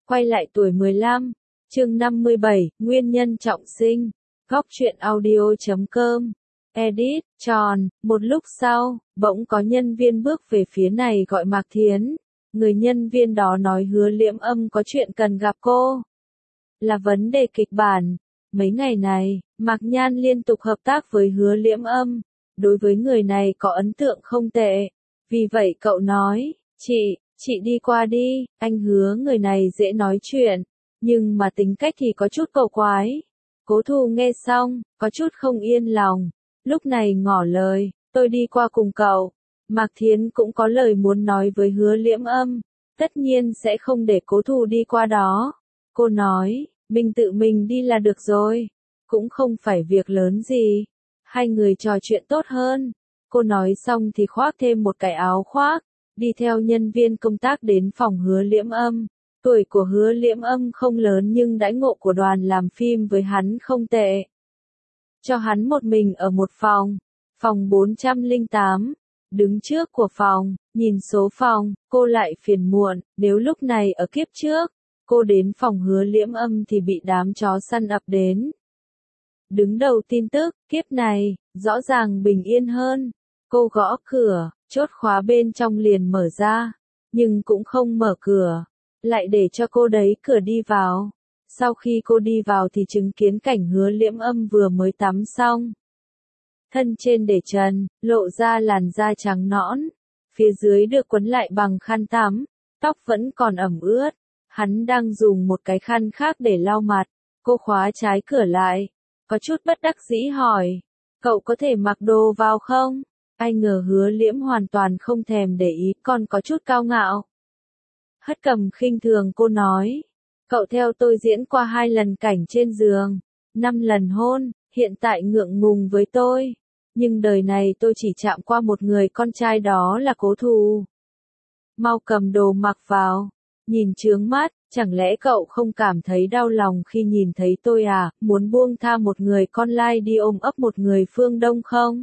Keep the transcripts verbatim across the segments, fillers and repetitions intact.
Quay lại tuổi mười lăm, chương năm mươi bảy, nguyên nhân trọng sinh. Góc truyện audio chấm com. Edit, tròn, một lúc sau, bỗng có nhân viên bước về phía này gọi Mạc Thiến. Người nhân viên đó nói Hứa Liễm Âm có chuyện cần gặp cô. Là vấn đề kịch bản. Mấy ngày này, Mạc Nhan liên tục hợp tác với Hứa Liễm Âm. Đối với người này có ấn tượng không tệ. Vì vậy cậu nói, chị, chị đi qua đi, anh hứa người này dễ nói chuyện. Nhưng mà tính cách thì có chút cầu quái. Cố Thù nghe xong, có chút không yên lòng. Lúc này ngỏ lời, tôi đi qua cùng cậu. Mạc Thiến cũng có lời muốn nói với Hứa Liễm Âm. Tất nhiên sẽ không để Cố Thù đi qua đó. Cô nói, mình tự mình đi là được rồi. Cũng không phải việc lớn gì. Hai người trò chuyện tốt hơn. Cô nói xong thì khoác thêm một cái áo khoác. Đi theo nhân viên công tác đến phòng Hứa Liễm Âm. Tuổi của Hứa Liễm Âm không lớn nhưng đãi ngộ của đoàn làm phim với hắn không tệ. Cho hắn một mình ở một phòng. Phòng bốn trăm lẻ tám. Đứng trước của phòng, nhìn số phòng, cô lại phiền muộn. Nếu lúc này ở kiếp trước, cô đến phòng Hứa Liễm Âm thì bị đám chó săn ập đến. Đứng đầu tin tức, kiếp này, rõ ràng bình yên hơn. Cô gõ cửa, chốt khóa bên trong liền mở ra. Nhưng cũng không mở cửa. Lại để cho cô đấy cửa đi vào. Sau khi cô đi vào thì chứng kiến cảnh Hứa Liễm Âm vừa mới tắm xong. Thân trên để trần, lộ ra làn da trắng nõn. Phía dưới được quấn lại bằng khăn tắm. Tóc vẫn còn ẩm ướt. Hắn đang dùng một cái khăn khác để lau mặt. Cô khóa trái cửa lại. Có chút bất đắc dĩ hỏi. Cậu có thể mặc đồ vào không? Ai ngờ Hứa Liễm hoàn toàn không thèm để ý, còn có chút cao ngạo. Hất cầm khinh thường cô nói. Cậu theo tôi diễn qua hai lần cảnh trên giường. Năm lần hôn, hiện tại ngượng ngùng với tôi. Nhưng đời này tôi chỉ chạm qua một người con trai đó là Cố Thù. Mau cầm đồ mặc vào. Nhìn chướng mắt, chẳng lẽ cậu không cảm thấy đau lòng khi nhìn thấy tôi à, muốn buông tha một người con lai đi ôm ấp một người phương Đông không?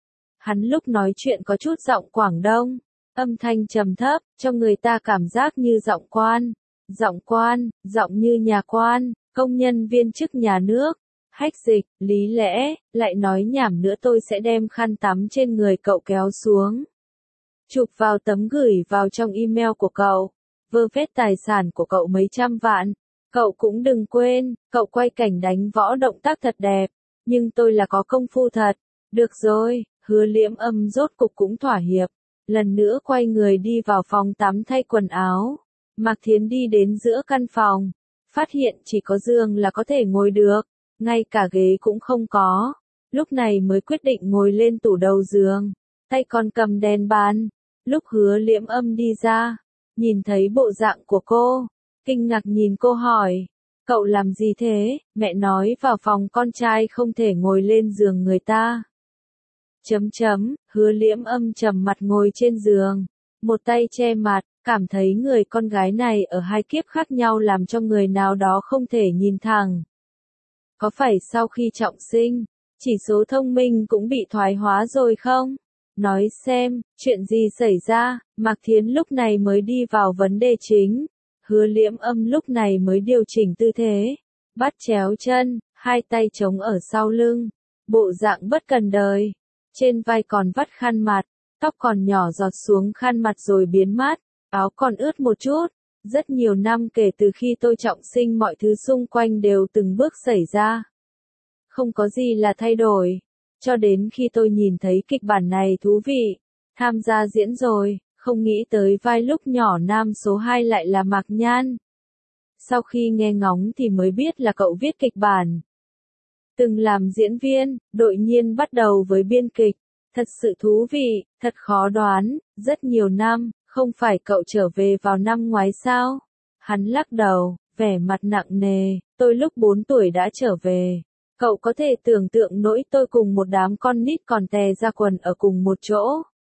Hắn lúc nói chuyện có chút giọng Quảng Đông. Âm thanh trầm thấp, cho người ta cảm giác như giọng quan. Giọng quan, giọng như nhà quan, công nhân viên chức nhà nước. Hách dịch, lý lẽ, lại nói nhảm nữa tôi sẽ đem khăn tắm trên người cậu kéo xuống. Chụp vào tấm gửi vào trong email của cậu. Vơ vét tài sản của cậu mấy trăm vạn. Cậu cũng đừng quên, cậu quay cảnh đánh võ động tác thật đẹp. Nhưng tôi là có công phu thật. Được rồi, Hứa Liễm Âm rốt cục cũng thỏa hiệp. Lần nữa quay người đi vào phòng tắm thay quần áo. Mạc Thiến đi đến giữa căn phòng. Phát hiện chỉ có giường là có thể ngồi được. Ngay cả ghế cũng không có. Lúc này mới quyết định ngồi lên tủ đầu giường. Tay còn cầm đèn bàn. Lúc Hứa Liễm Âm đi ra. Nhìn thấy bộ dạng của cô. Kinh ngạc nhìn cô hỏi. Cậu làm gì thế? Mẹ nói vào phòng con trai không thể ngồi lên giường người ta. Chấm chấm, Hứa Liễm Âm trầm mặt ngồi trên giường. Một tay che mặt, cảm thấy người con gái này ở hai kiếp khác nhau làm cho người nào đó không thể nhìn thẳng. Có phải sau khi trọng sinh, chỉ số thông minh cũng bị thoái hóa rồi không? Nói xem, chuyện gì xảy ra? Mạc Thiến lúc này mới đi vào vấn đề chính. Hứa Liễm Âm lúc này mới điều chỉnh tư thế. Bắt chéo chân, hai tay chống ở sau lưng. Bộ dạng bất cần đời. Trên vai còn vắt khăn mặt. Tóc còn nhỏ giọt xuống khăn mặt rồi biến mất. Áo còn ướt một chút. Rất nhiều năm kể từ khi tôi trọng sinh mọi thứ xung quanh đều từng bước xảy ra. Không có gì là thay đổi. Cho đến khi tôi nhìn thấy kịch bản này thú vị. Tham gia diễn rồi, không nghĩ tới vai lúc nhỏ nam số hai lại là Mạc Nhan. Sau khi nghe ngóng thì mới biết là cậu viết kịch bản. Từng làm diễn viên, đột nhiên bắt đầu với biên kịch. Thật sự thú vị, thật khó đoán, rất nhiều năm, không phải cậu trở về vào năm ngoái sao? Hắn lắc đầu, vẻ mặt nặng nề, tôi lúc bốn tuổi đã trở về. Cậu có thể tưởng tượng nỗi tôi cùng một đám con nít còn tè ra quần ở cùng một chỗ.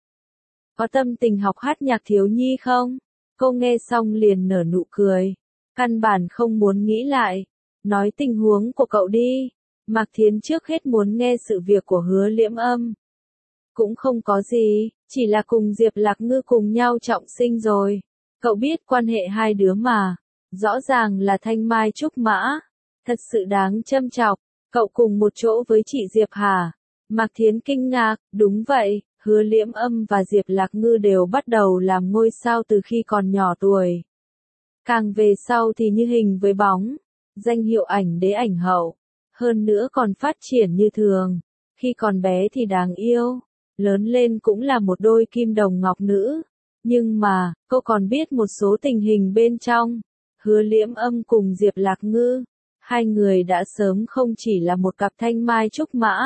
Có tâm tình học hát nhạc thiếu nhi không? Cô nghe xong liền nở nụ cười. Căn bản không muốn nghĩ lại. Nói tình huống của cậu đi. Mạc Thiến trước hết muốn nghe sự việc của Hứa Liễm Âm. Cũng không có gì, chỉ là cùng Diệp Lạc Ngư cùng nhau trọng sinh rồi. Cậu biết quan hệ hai đứa mà. Rõ ràng là thanh mai trúc mã. Thật sự đáng châm chọc. Cậu cùng một chỗ với chị Diệp hả? Mạc Thiến kinh ngạc, đúng vậy, Hứa Liễm Âm và Diệp Lạc Ngư đều bắt đầu làm ngôi sao từ khi còn nhỏ tuổi. Càng về sau thì như hình với bóng, danh hiệu ảnh đế ảnh hậu. Hơn nữa còn phát triển như thường. Khi còn bé thì đáng yêu, lớn lên cũng là một đôi kim đồng ngọc nữ. Nhưng mà, cô còn biết một số tình hình bên trong. Hứa Liễm Âm cùng Diệp Lạc Ngư, hai người đã sớm không chỉ là một cặp thanh mai trúc mã,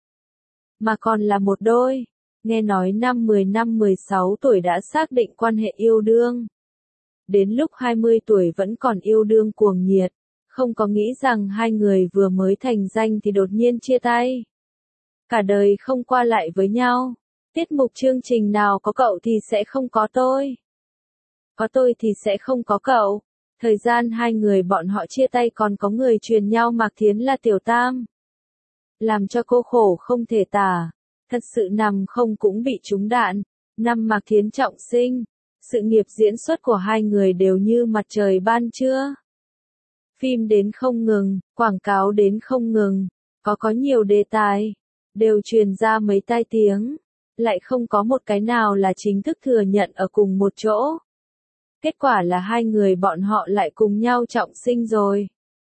mà còn là một đôi. Nghe nói năm mười năm mười sáu tuổi đã xác định quan hệ yêu đương. Đến lúc hai mươi tuổi vẫn còn yêu đương cuồng nhiệt, không có nghĩ rằng hai người vừa mới thành danh thì đột nhiên chia tay. Cả đời không qua lại với nhau. Tiết mục chương trình nào có cậu thì sẽ không có tôi. Có tôi thì sẽ không có cậu. Thời gian hai người bọn họ chia tay còn có người truyền nhau Mạc Thiến là tiểu tam. Làm cho cô khổ không thể tả. Thật sự nằm không cũng bị trúng đạn. Năm Mạc Thiến trọng sinh. Sự nghiệp diễn xuất của hai người đều như mặt trời ban trưa. Phim đến không ngừng, quảng cáo đến không ngừng. Có có nhiều đề tài. Đều truyền ra mấy tai tiếng. Lại không có một cái nào là chính thức thừa nhận ở cùng một chỗ. Kết quả là hai người bọn họ lại cùng nhau trọng sinh rồi.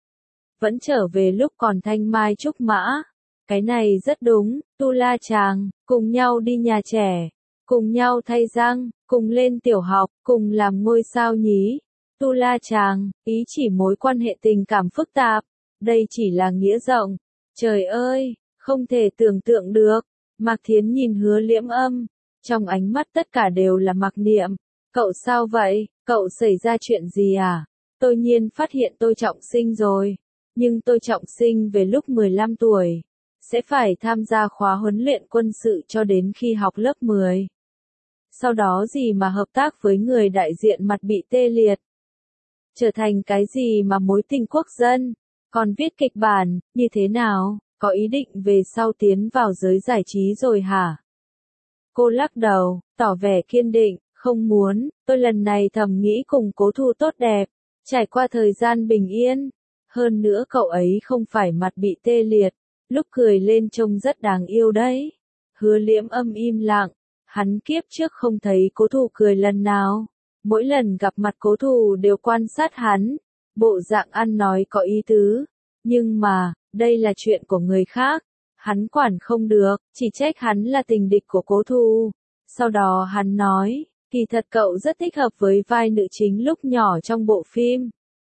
Vẫn trở về lúc còn thanh mai trúc mã. Cái này rất đúng, tu la chàng, cùng nhau đi nhà trẻ, cùng nhau thay răng, cùng lên tiểu học, cùng làm ngôi sao nhí. Tu la chàng, ý chỉ mối quan hệ tình cảm phức tạp. Đây chỉ là nghĩa rộng. Trời ơi, không thể tưởng tượng được. Mạc Thiến nhìn Hứa Liễm Âm. Trong ánh mắt tất cả đều là mặc niệm. Cậu sao vậy? Cậu xảy ra chuyện gì à? Tôi nhiên phát hiện tôi trọng sinh rồi. Nhưng tôi trọng sinh về lúc mười lăm tuổi. Sẽ phải tham gia khóa huấn luyện quân sự cho đến khi học lớp mười. Sau đó gì mà hợp tác với người đại diện mặt bị tê liệt. Trở thành cái gì mà mối tình quốc dân. Còn viết kịch bản, như thế nào? Có ý định về sau tiến vào giới giải trí rồi hả? Cô lắc đầu, tỏ vẻ kiên định, không muốn, tôi lần này thầm nghĩ cùng Cố Thu tốt đẹp, trải qua thời gian bình yên. Hơn nữa cậu ấy không phải mặt bị tê liệt, lúc cười lên trông rất đáng yêu đấy. Hứa Liễm Âm im lặng, hắn kiếp trước không thấy Cố Thu cười lần nào. Mỗi lần gặp mặt Cố Thu đều quan sát hắn, bộ dạng ăn nói có ý tứ. Nhưng mà, đây là chuyện của người khác. Hắn quản không được, chỉ trách hắn là tình địch của Cố Thu. Sau đó hắn nói, kỳ thật cậu rất thích hợp với vai nữ chính lúc nhỏ trong bộ phim.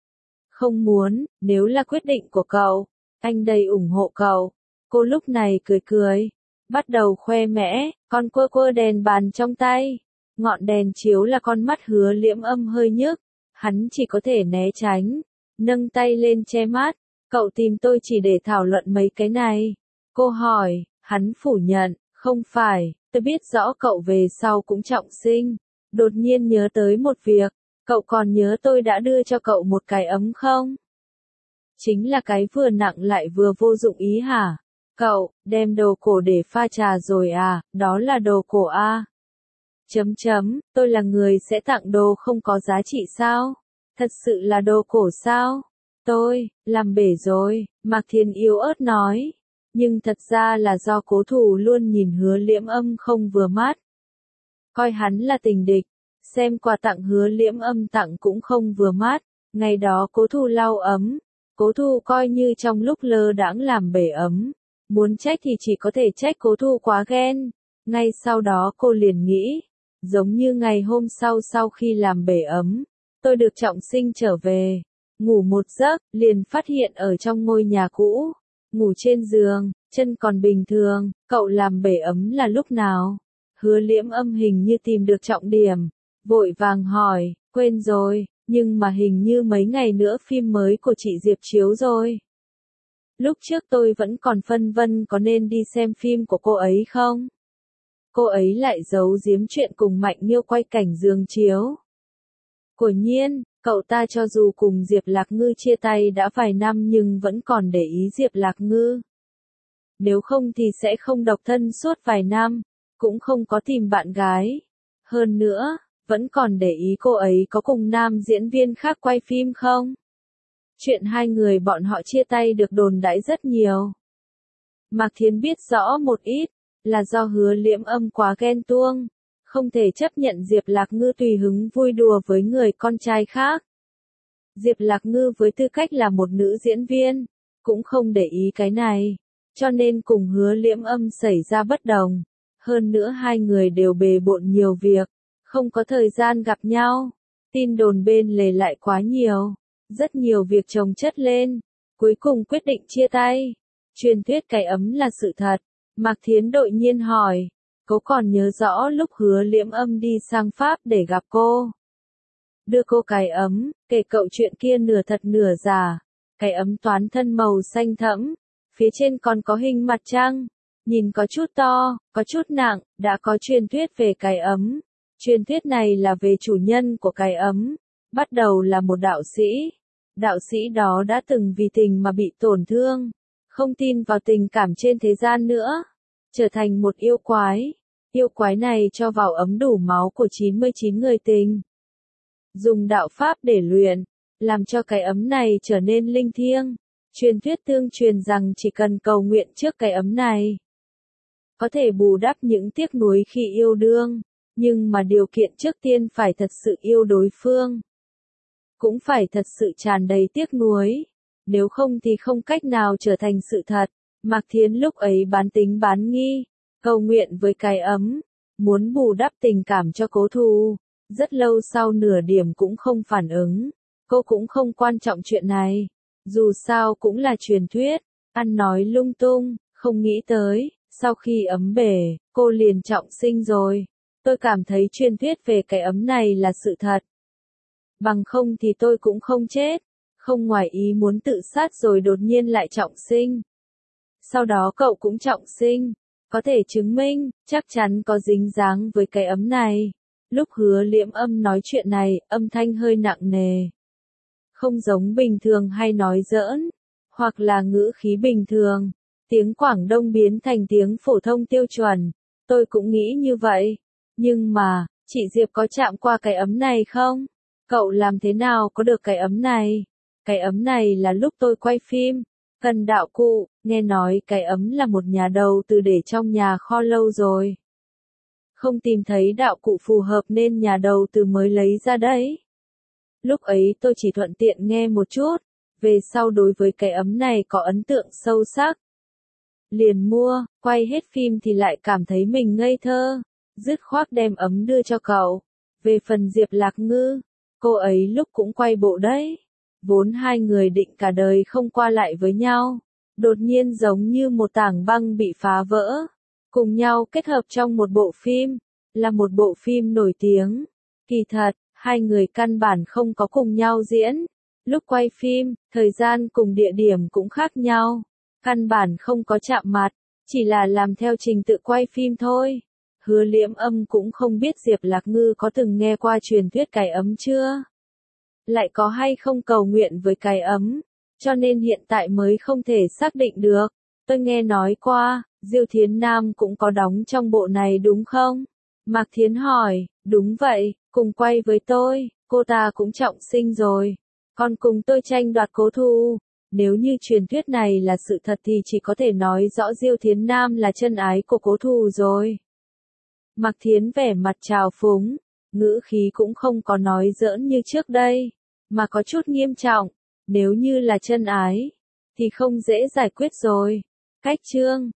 Không muốn, nếu là quyết định của cậu, anh đây ủng hộ cậu. Cô lúc này cười cười, bắt đầu khoe mẽ, con quơ quơ đèn bàn trong tay. Ngọn đèn chiếu là con mắt Hứa Liễm Âm hơi nhức, hắn chỉ có thể né tránh, nâng tay lên che mắt. Cậu tìm tôi chỉ để thảo luận mấy cái này. Cô hỏi, hắn phủ nhận, không phải, tôi biết rõ cậu về sau cũng trọng sinh. Đột nhiên nhớ tới một việc, cậu còn nhớ tôi đã đưa cho cậu một cái ấm không? Chính là cái vừa nặng lại vừa vô dụng ý hả? Cậu, đem đồ cổ để pha trà rồi à, đó là đồ cổ à? Chấm chấm, tôi là người sẽ tặng đồ không có giá trị sao? Thật sự là đồ cổ sao? Tôi, làm bể rồi, Mạc Thiến yếu ớt nói. Nhưng thật ra là do Cố Thu luôn nhìn Hứa Liễm Âm không vừa mắt. Coi hắn là tình địch, xem quà tặng Hứa Liễm Âm tặng cũng không vừa mắt. Ngày đó Cố Thu lau ấm, Cố Thu coi như trong lúc lơ đãng làm bể ấm. Muốn trách thì chỉ có thể trách Cố Thu quá ghen. Ngay sau đó cô liền nghĩ, giống như ngày hôm sau sau khi làm bể ấm, tôi được trọng sinh trở về. Ngủ một giấc, liền phát hiện ở trong ngôi nhà cũ, ngủ trên giường, chân còn bình thường, cậu làm bể ấm là lúc nào? Hứa Liễm Âm hình như tìm được trọng điểm, vội vàng hỏi, quên rồi, nhưng mà hình như mấy ngày nữa phim mới của chị Diệp chiếu rồi. Lúc trước tôi vẫn còn phân vân có nên đi xem phim của cô ấy không? Cô ấy lại giấu giếm chuyện cùng Mạnh Nghiêu quay cảnh giường chiếu. Quả nhiên, cậu ta cho dù cùng Diệp Lạc Ngư chia tay đã vài năm nhưng vẫn còn để ý Diệp Lạc Ngư. Nếu không thì sẽ không độc thân suốt vài năm, cũng không có tìm bạn gái. Hơn nữa, vẫn còn để ý cô ấy có cùng nam diễn viên khác quay phim không? Chuyện hai người bọn họ chia tay được đồn đãi rất nhiều. Mạc Thiến biết rõ một ít, là do Hứa Liễm Âm quá ghen tuông, không thể chấp nhận Diệp Lạc Ngư tùy hứng vui đùa với người con trai khác. Diệp Lạc Ngư với tư cách là một nữ diễn viên, cũng không để ý cái này, cho nên cùng Hứa Liễm Âm xảy ra bất đồng. Hơn nữa hai người đều bề bộn nhiều việc, không có thời gian gặp nhau. Tin đồn bên lề lại quá nhiều, rất nhiều việc chồng chất lên, cuối cùng quyết định chia tay. Truyền thuyết cái ấm là sự thật. Mạc Thiến đột nhiên hỏi, cô còn nhớ rõ lúc Hứa Liễm Âm đi sang Pháp để gặp cô, đưa cô cái ấm, kể cậu chuyện kia nửa thật nửa giả. Cái ấm toán thân màu xanh thẫm, phía trên còn có hình mặt trăng, nhìn có chút to, có chút nặng. Đã có truyền thuyết về cái ấm. Truyền thuyết này là về chủ nhân của cái ấm, bắt đầu là một đạo sĩ. Đạo sĩ đó đã từng vì tình mà bị tổn thương, không tin vào tình cảm trên thế gian nữa, trở thành một yêu quái. Yêu quái này cho vào ấm đủ máu của chín mươi chín người tình, dùng đạo pháp để luyện, làm cho cái ấm này trở nên linh thiêng. Truyền thuyết tương truyền rằng chỉ cần cầu nguyện trước cái ấm này, có thể bù đắp những tiếc nuối khi yêu đương, nhưng mà điều kiện trước tiên phải thật sự yêu đối phương, cũng phải thật sự tràn đầy tiếc nuối, nếu không thì không cách nào trở thành sự thật. Mạc Thiến lúc ấy bán tính bán nghi, cầu nguyện với cái ấm, muốn bù đắp tình cảm cho cố thù. Rất lâu sau nửa điểm cũng không phản ứng, cô cũng không quan trọng chuyện này, dù sao cũng là truyền thuyết, ăn nói lung tung, không nghĩ tới, sau khi ấm bể, cô liền trọng sinh rồi. Tôi cảm thấy truyền thuyết về cái ấm này là sự thật. Bằng không thì tôi cũng không chết, không ngoài ý muốn tự sát rồi đột nhiên lại trọng sinh. Sau đó cậu cũng trọng sinh, có thể chứng minh, chắc chắn có dính dáng với cái ấm này. Lúc Hứa Liễm Âm nói chuyện này, âm thanh hơi nặng nề. Không giống bình thường hay nói giỡn, hoặc là ngữ khí bình thường. Tiếng Quảng Đông biến thành tiếng phổ thông tiêu chuẩn. Tôi cũng nghĩ như vậy. Nhưng mà, chị Diệp có chạm qua cái ấm này không? Cậu làm thế nào có được cái ấm này? Cái ấm này là lúc tôi quay phim, cần đạo cụ, nghe nói cái ấm là một nhà đầu tư để trong nhà kho lâu rồi. Không tìm thấy đạo cụ phù hợp nên nhà đầu tư mới lấy ra đấy. Lúc ấy tôi chỉ thuận tiện nghe một chút, về sau đối với cái ấm này có ấn tượng sâu sắc. Liền mua, quay hết phim thì lại cảm thấy mình ngây thơ, dứt khoát đem ấm đưa cho cậu. Về phần Diệp Lạc Ngư, cô ấy lúc cũng quay bộ đấy. Vốn hai người định cả đời không qua lại với nhau, đột nhiên giống như một tảng băng bị phá vỡ, cùng nhau kết hợp trong một bộ phim, là một bộ phim nổi tiếng. Kỳ thật, hai người căn bản không có cùng nhau diễn. Lúc quay phim, thời gian cùng địa điểm cũng khác nhau, căn bản không có chạm mặt, chỉ là làm theo trình tự quay phim thôi. Hứa Liễm Âm cũng không biết Diệp Lạc Ngư có từng nghe qua truyền thuyết cái ấm chưa, lại có hay không cầu nguyện với cái ấm, cho nên hiện tại mới không thể xác định được. Tôi nghe nói qua, Diêu Thiến Nam cũng có đóng trong bộ này đúng không? Mạc Thiến hỏi, đúng vậy, cùng quay với tôi, cô ta cũng trọng sinh rồi, còn cùng tôi tranh đoạt cố thù. Nếu như truyền thuyết này là sự thật thì chỉ có thể nói rõ Diêu Thiến Nam là chân ái của cố thù rồi. Mạc Thiến vẻ mặt trào phúng, ngữ khí cũng không có nói giỡn như trước đây, mà có chút nghiêm trọng. Nếu như là chân ái, thì không dễ giải quyết rồi. Cách chương